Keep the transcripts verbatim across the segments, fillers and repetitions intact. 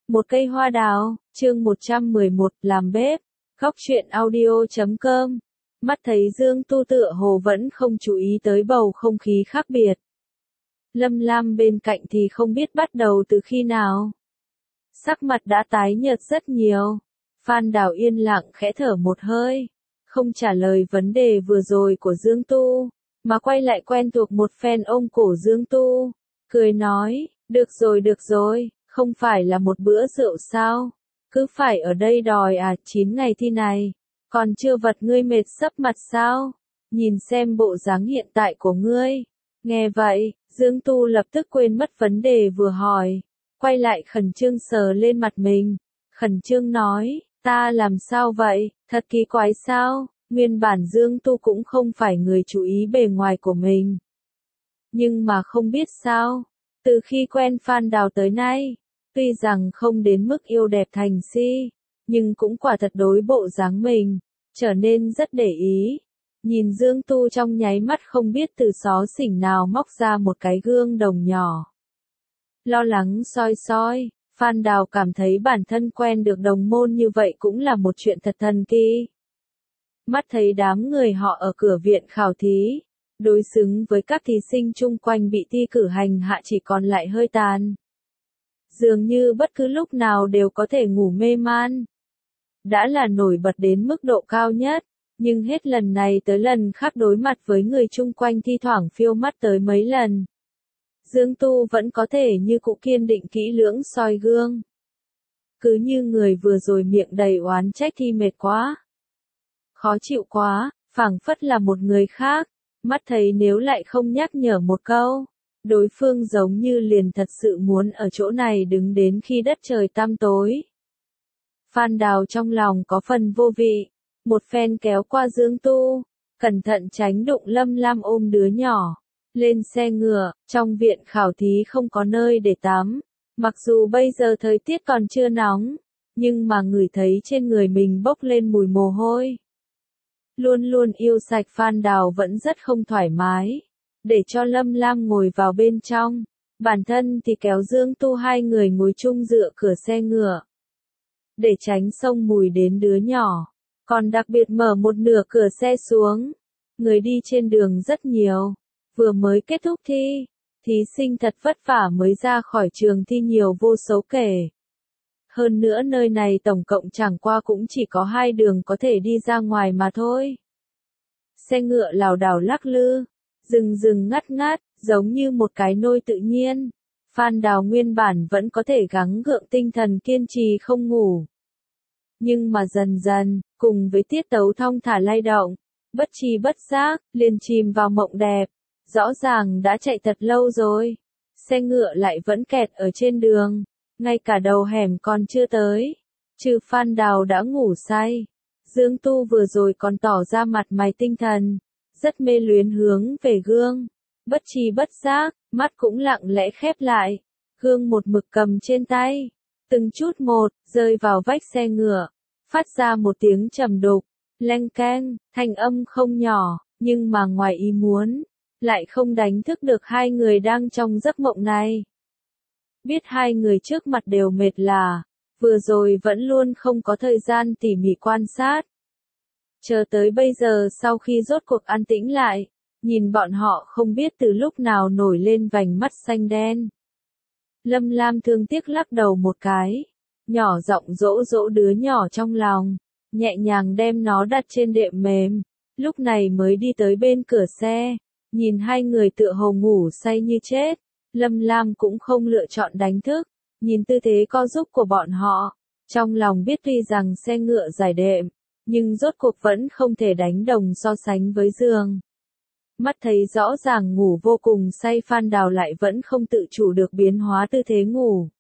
Một cây hoa đào, chương một trăm mười một, làm bếp, góc truyện audio chấm com. Mắt thấy Dương Tu tựa hồ vẫn không chú ý tới bầu không khí khác biệt. Lâm Lam bên cạnh thì không biết bắt đầu từ khi nào. Sắc mặt đã tái nhợt rất nhiều. Phan Đào yên lặng khẽ thở một hơi, không trả lời vấn đề vừa rồi của Dương Tu, mà quay lại quen thuộc một phen ôm cổ Dương Tu, cười nói, được rồi được rồi, không phải là một bữa rượu sao, cứ phải ở đây đòi à, chín ngày thi này, còn chưa vật ngươi mệt sấp mặt sao, nhìn xem bộ dáng hiện tại của ngươi. Nghe vậy, Dương Tu lập tức quên mất vấn đề vừa hỏi, quay lại khẩn trương sờ lên mặt mình, khẩn trương nói, ta làm sao vậy, thật kỳ quái sao, nguyên bản Dương Tu cũng không phải người chú ý bề ngoài của mình. Nhưng mà không biết sao, từ khi quen Phan Đào tới nay, tuy rằng không đến mức yêu đẹp thành si, nhưng cũng quả thật đối bộ dáng mình, trở nên rất để ý. Nhìn Dương Tu trong nháy mắt không biết từ xó xỉnh nào móc ra một cái gương đồng nhỏ. Lo lắng soi soi, Phan Đào cảm thấy bản thân quen được đồng môn như vậy cũng là một chuyện thật thần kỳ. Mắt thấy đám người họ ở cửa viện khảo thí, đối xứng với các thí sinh chung quanh bị thi cử hành hạ chỉ còn lại hơi tàn. Dường như bất cứ lúc nào đều có thể ngủ mê man. Đã là nổi bật đến mức độ cao nhất, nhưng hết lần này tới lần khác đối mặt với người chung quanh thi thoảng phiêu mắt tới mấy lần. Dương Tu vẫn có thể như cũ kiên định kỹ lưỡng soi gương. Cứ như người vừa rồi miệng đầy oán trách thi mệt quá, khó chịu quá, phảng phất là một người khác, mắt thấy nếu lại không nhắc nhở một câu, đối phương giống như liền thật sự muốn ở chỗ này đứng đến khi đất trời tăm tối. Phan Đào trong lòng có phần vô vị, một phen kéo qua Dương Tu, cẩn thận tránh đụng Lâm Lam ôm đứa nhỏ, lên xe ngựa. Trong viện khảo thí không có nơi để tắm, mặc dù bây giờ thời tiết còn chưa nóng, nhưng mà ngửi thấy trên người mình bốc lên mùi mồ hôi. Luôn luôn yêu sạch Phan Đào vẫn rất không thoải mái, để cho Lâm Lam ngồi vào bên trong, bản thân thì kéo Dương Tu hai người ngồi chung dựa cửa xe ngựa, để tránh xông mùi đến đứa nhỏ, còn đặc biệt mở một nửa cửa xe xuống. Người đi trên đường rất nhiều, vừa mới kết thúc thi, thí sinh thật vất vả mới ra khỏi trường thi nhiều vô số kể. Hơn nữa nơi này tổng cộng chẳng qua cũng chỉ có hai đường có thể đi ra ngoài mà thôi. Xe ngựa lảo đảo lắc lư, rừng rừng ngắt ngắt, giống như một cái nôi tự nhiên. Phan Đào nguyên bản vẫn có thể gắng gượng tinh thần kiên trì không ngủ. Nhưng mà dần dần, cùng với tiết tấu thong thả lay động, bất tri bất giác, liền chìm vào mộng đẹp. Rõ ràng đã chạy thật lâu rồi, xe ngựa lại vẫn kẹt ở trên đường, ngay cả đầu hẻm còn chưa tới. Trừ Phan Đào đã ngủ say, Dương Tu vừa rồi còn tỏ ra mặt mày tinh thần, rất mê luyến hướng về gương. Bất tri bất giác, mắt cũng lặng lẽ khép lại, gương một mực cầm trên tay, từng chút một, rơi vào vách xe ngựa, phát ra một tiếng trầm đục, leng keng, thanh âm không nhỏ, nhưng mà ngoài ý muốn, lại không đánh thức được hai người đang trong giấc mộng này. Biết hai người trước mặt đều mệt là, vừa rồi vẫn luôn không có thời gian tỉ mỉ quan sát. Chờ tới bây giờ sau khi rốt cuộc an tĩnh lại, nhìn bọn họ không biết từ lúc nào nổi lên vành mắt xanh đen. Lâm Lam thương tiếc lắc đầu một cái, nhỏ giọng dỗ dỗ đứa nhỏ trong lòng, nhẹ nhàng đem nó đặt trên đệm mềm, lúc này mới đi tới bên cửa xe. Nhìn hai người tựa hồ ngủ say như chết, Lâm Lam cũng không lựa chọn đánh thức, nhìn tư thế co giúp của bọn họ, trong lòng biết tuy rằng xe ngựa dài đệm, nhưng rốt cuộc vẫn không thể đánh đồng so sánh với giường. Mắt thấy rõ ràng ngủ vô cùng say Phan Đào lại vẫn không tự chủ được biến hóa tư thế ngủ.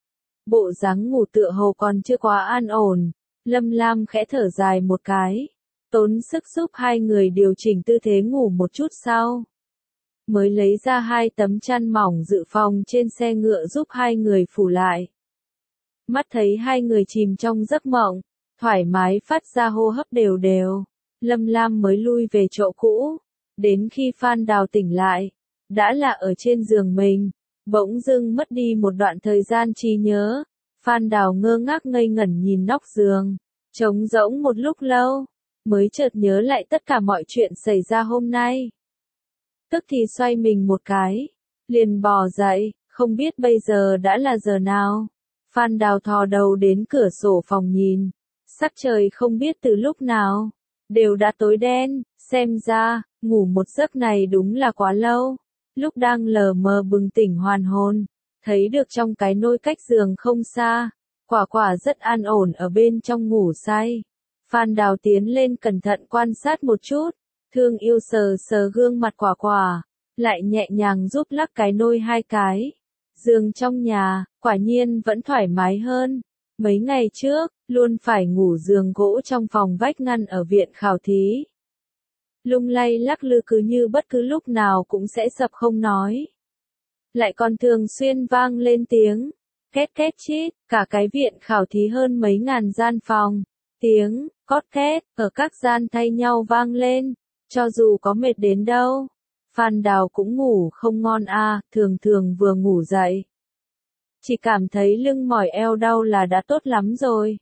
Bộ dáng ngủ tựa hồ còn chưa quá an ổn, Lâm Lam khẽ thở dài một cái, tốn sức giúp hai người điều chỉnh tư thế ngủ một chút sau, mới lấy ra hai tấm chăn mỏng dự phòng trên xe ngựa giúp hai người phủ lại. Mắt thấy hai người chìm trong giấc mộng, thoải mái phát ra hô hấp đều đều, Lâm Lam mới lui về chỗ cũ, đến khi Phan Đào tỉnh lại, đã là ở trên giường mình, bỗng dưng mất đi một đoạn thời gian trí nhớ, Phan Đào ngơ ngác ngây ngẩn nhìn nóc giường, trống rỗng một lúc lâu, mới chợt nhớ lại tất cả mọi chuyện xảy ra hôm nay. Tức thì xoay mình một cái, liền bò dậy, không biết bây giờ đã là giờ nào. Phan Đào thò đầu đến cửa sổ phòng nhìn, sắc trời không biết từ lúc nào, đều đã tối đen, xem ra, ngủ một giấc này đúng là quá lâu. Lúc đang lờ mờ bừng tỉnh hoàn hồn, thấy được trong cái nôi cách giường không xa, Quả Quả rất an ổn ở bên trong ngủ say. Phan Đào tiến lên cẩn thận quan sát một chút, thương yêu sờ sờ gương mặt Quả Quả, lại nhẹ nhàng giúp lắc cái nôi hai cái. Giường trong nhà, quả nhiên vẫn thoải mái hơn. Mấy ngày trước, luôn phải ngủ giường gỗ trong phòng vách ngăn ở viện khảo thí. Lung lay lắc lư cứ như bất cứ lúc nào cũng sẽ sập không nói. Lại còn thường xuyên vang lên tiếng, két két chít, cả cái viện khảo thí hơn mấy ngàn gian phòng. Tiếng, cót két, ở các gian thay nhau vang lên, cho dù có mệt đến đâu. Phan Đào cũng ngủ không ngon a, à, thường thường vừa ngủ dậy. Chỉ cảm thấy lưng mỏi eo đau là đã tốt lắm rồi.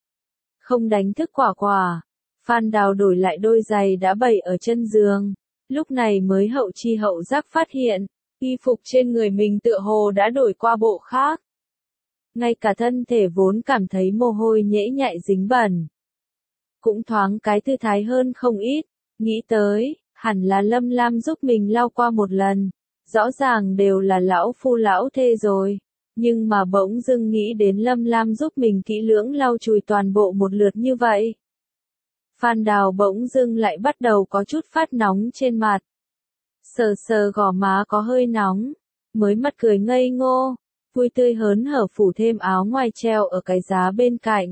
Không đánh thức Quả Quả, Phan Đào đổi lại đôi giày đã bày ở chân giường, lúc này mới hậu chi hậu giác phát hiện, y phục trên người mình tựa hồ đã đổi qua bộ khác. Ngay cả thân thể vốn cảm thấy mồ hôi nhễ nhại dính bẩn, cũng thoáng cái thư thái hơn không ít, nghĩ tới, hẳn là Lâm Lam giúp mình lau qua một lần, rõ ràng đều là lão phu lão thê rồi, nhưng mà bỗng dưng nghĩ đến Lâm Lam giúp mình kỹ lưỡng lau chùi toàn bộ một lượt như vậy. Phan Đào bỗng dưng lại bắt đầu có chút phát nóng trên mặt. Sờ sờ gò má có hơi nóng, mới mặt cười ngây ngô, vui tươi hớn hở phủ thêm áo ngoài treo ở cái giá bên cạnh.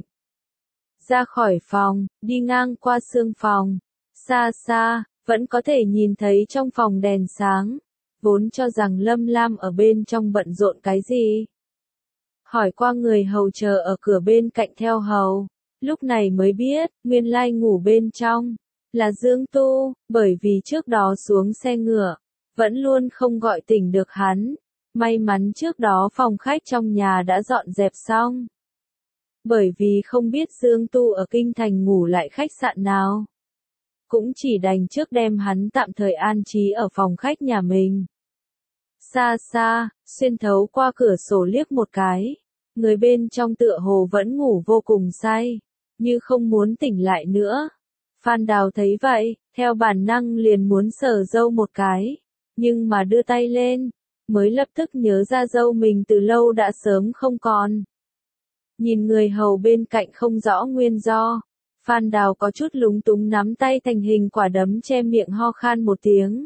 Ra khỏi phòng, đi ngang qua sương phòng, xa xa, vẫn có thể nhìn thấy trong phòng đèn sáng, vốn cho rằng Lâm Lam ở bên trong bận rộn cái gì. Hỏi qua người hầu chờ ở cửa bên cạnh theo hầu, lúc này mới biết, nguyên lai ngủ bên trong, là Dương Tu, bởi vì trước đó xuống xe ngựa, vẫn luôn không gọi tỉnh được hắn, may mắn trước đó phòng khách trong nhà đã dọn dẹp xong. Bởi vì không biết Dương Tu ở Kinh Thành ngủ lại khách sạn nào, cũng chỉ đành trước đem hắn tạm thời an trí ở phòng khách nhà mình. Xa xa, xuyên thấu qua cửa sổ liếc một cái, người bên trong tựa hồ vẫn ngủ vô cùng say, như không muốn tỉnh lại nữa. Phan Đào thấy vậy, theo bản năng liền muốn sờ râu một cái, nhưng mà đưa tay lên, mới lập tức nhớ ra râu mình từ lâu đã sớm không còn. Nhìn người hầu bên cạnh không rõ nguyên do, Phan Đào có chút lúng túng nắm tay thành hình quả đấm che miệng ho khan một tiếng.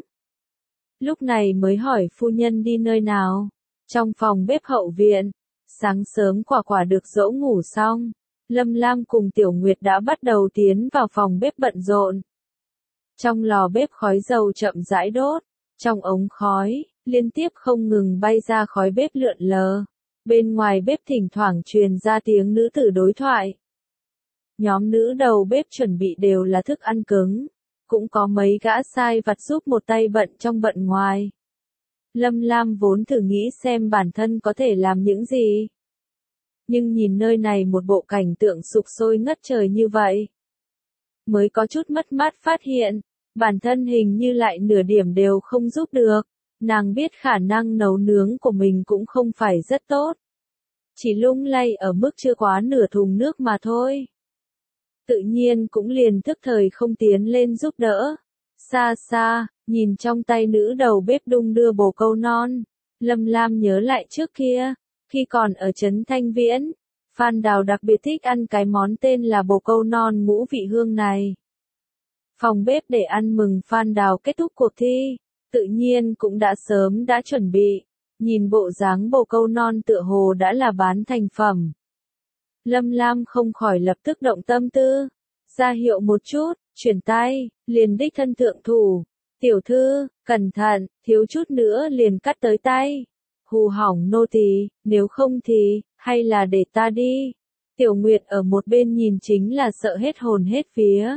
Lúc này mới hỏi phu nhân đi nơi nào, trong phòng bếp hậu viện. Sáng sớm Quả Quả được dỗ ngủ xong, Lâm Lam cùng Tiểu Nguyệt đã bắt đầu tiến vào phòng bếp bận rộn. Trong lò bếp khói dầu chậm rãi đốt, trong ống khói, liên tiếp không ngừng bay ra khói bếp lượn lờ. Bên ngoài bếp thỉnh thoảng truyền ra tiếng nữ tử đối thoại. Nhóm nữ đầu bếp chuẩn bị đều là thức ăn cứng, cũng có mấy gã sai vặt giúp một tay bận trong bận ngoài. Lâm Lam vốn thử nghĩ xem bản thân có thể làm những gì. Nhưng nhìn nơi này một bộ cảnh tượng sục sôi ngất trời như vậy, mới có chút mất mát phát hiện, bản thân hình như lại nửa điểm đều không giúp được. Nàng biết khả năng nấu nướng của mình cũng không phải rất tốt. Chỉ lung lay ở mức chưa quá nửa thùng nước mà thôi. Tự nhiên cũng liền thức thời không tiến lên giúp đỡ. Xa xa, nhìn trong tay nữ đầu bếp đung đưa bồ câu non, Lâm Lam nhớ lại trước kia, khi còn ở trấn Thanh Viễn, Phan Đào đặc biệt thích ăn cái món tên là bồ câu non ngũ vị hương này. Phòng bếp để ăn mừng Phan Đào kết thúc cuộc thi, tự nhiên cũng đã sớm đã chuẩn bị, nhìn bộ dáng bồ câu non tựa hồ đã là bán thành phẩm. Lâm Lam không khỏi lập tức động tâm tư, ra hiệu một chút, chuyển tay, liền đích thân thượng thủ. Tiểu thư, cẩn thận, thiếu chút nữa liền cắt tới tay. Hù hỏng nô tỳ, nếu không thì, hay là để ta đi. Tiểu Nguyệt ở một bên nhìn chính là sợ hết hồn hết vía.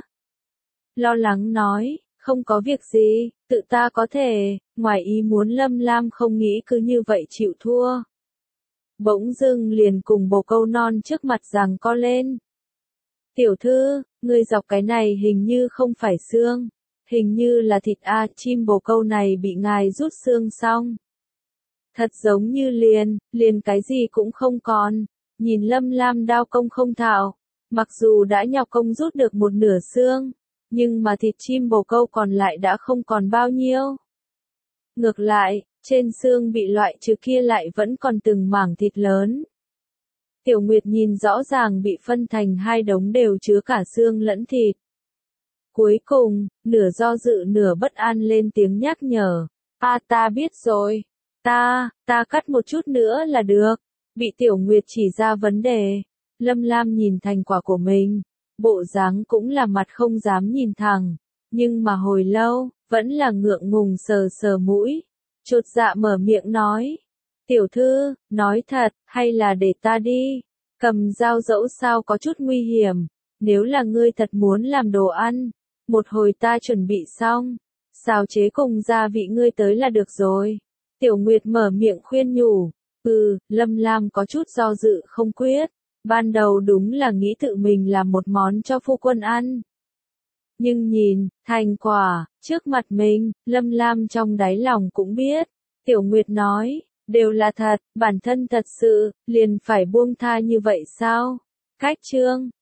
Lo lắng nói, không có việc gì, tự ta có thể, ngoài ý muốn Lâm Lam không nghĩ cứ như vậy chịu thua. bỗng dưng liền cùng bồ câu non trước mặt giằng co lên. Tiểu thư, người dọc cái này hình như không phải xương, hình như là thịt a, chim bồ câu này bị ngài rút xương xong. Thật giống như liền, liền cái gì cũng không còn, nhìn Lâm Lam đao công không thạo, mặc dù đã nhọc công rút được một nửa xương, nhưng mà thịt chim bồ câu còn lại đã không còn bao nhiêu. Ngược lại, trên xương bị loại trừ kia lại vẫn còn từng mảng thịt lớn. Tiểu Nguyệt nhìn rõ ràng bị phân thành hai đống đều chứa cả xương lẫn thịt. Cuối cùng, nửa do dự nửa bất an lên tiếng nhắc nhở. À ta biết rồi. Ta, ta cắt một chút nữa là được. Bị Tiểu Nguyệt chỉ ra vấn đề. Lâm Lam nhìn thành quả của mình. Bộ dáng cũng là mặt không dám nhìn thẳng. Nhưng mà hồi lâu, vẫn là ngượng ngùng sờ sờ mũi. Chột dạ mở miệng nói. Tiểu thư, nói thật, hay là để ta đi? Cầm dao dẫu sao có chút nguy hiểm. Nếu là ngươi thật muốn làm đồ ăn, một hồi ta chuẩn bị xong, xào chế cùng gia vị ngươi tới là được rồi. Tiểu Nguyệt mở miệng khuyên nhủ. Ừ, Lâm Lam có chút do dự không quyết. Ban đầu đúng là nghĩ tự mình làm một món cho phu quân ăn. Nhưng nhìn, thành quả, trước mặt mình, Lâm Lam trong đáy lòng cũng biết. Tiểu Nguyệt nói, đều là thật, bản thân thật sự, liền phải buông tha như vậy sao? Cách chương